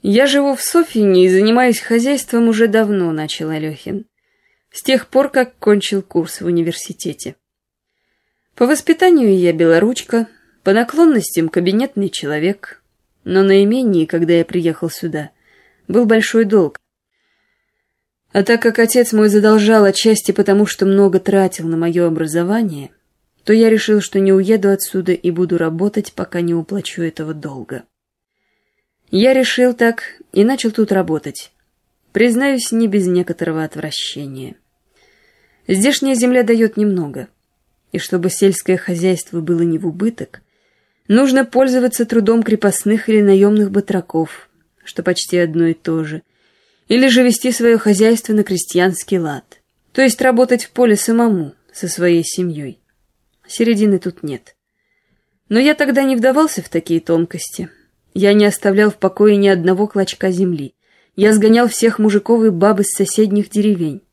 «Я живу в Софьине и занимаюсь хозяйством уже давно», — начал Алехин. «С тех пор, как кончил курс в университете. По воспитанию я белоручка, по наклонностям кабинетный человек, но на имении, когда я приехал сюда, был большой долг. А так как отец мой задолжал отчасти потому, что много тратил на мое образование, то я решил, что не уеду отсюда и буду работать, пока не уплачу этого долга. Я решил так и начал тут работать. Признаюсь, не без некоторого отвращения. Здешняя земля дает немного, и чтобы сельское хозяйство было не в убыток, нужно пользоваться трудом крепостных или наемных батраков, что почти одно и то же, или же вести свое хозяйство на крестьянский лад, то есть работать в поле самому, со своей семьей. Середины тут нет. Но я тогда не вдавался в такие тонкости. Я не оставлял в покое ни одного клочка земли. Я сгонял всех мужиков и баб из соседних деревень.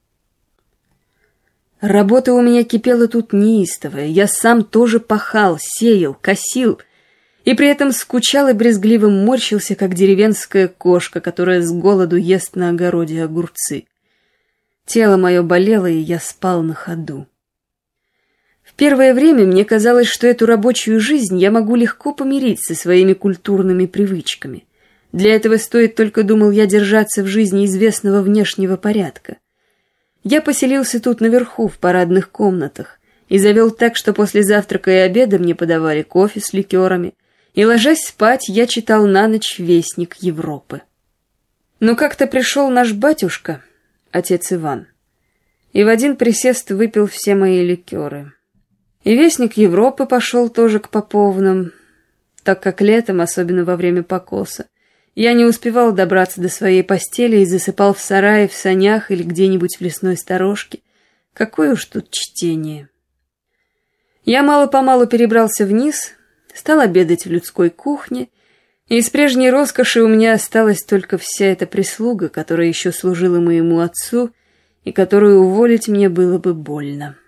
Работа у меня кипела тут неистовая. Я сам тоже пахал, сеял, косил, и при этом скучал и брезгливо морщился, как деревенская кошка, которая с голоду ест на огороде огурцы. Тело мое болело, и я спал на ходу. В первое время мне казалось, что эту рабочую жизнь я могу легко помирить со своими культурными привычками. Для этого стоит только, думал я, держаться в жизни известного внешнего порядка. Я поселился тут наверху, в парадных комнатах, и завел так, что после завтрака и обеда мне подавали кофе с ликерами, и, ложась спать, я читал на ночь «Вестник Европы». Но как-то пришел наш батюшка, отец Иван, и в один присест выпил все мои ликеры. И «Вестник Европы» пошел тоже к поповным, так как летом, особенно во время покоса, я не успевал добраться до своей постели и засыпал в сарае, в санях или где-нибудь в лесной сторожке. Какое уж тут чтение. Я мало-помалу перебрался вниз, стал обедать в людской кухне, и из прежней роскоши у меня осталась только вся эта прислуга, которая еще служила моему отцу и которую уволить мне было бы больно.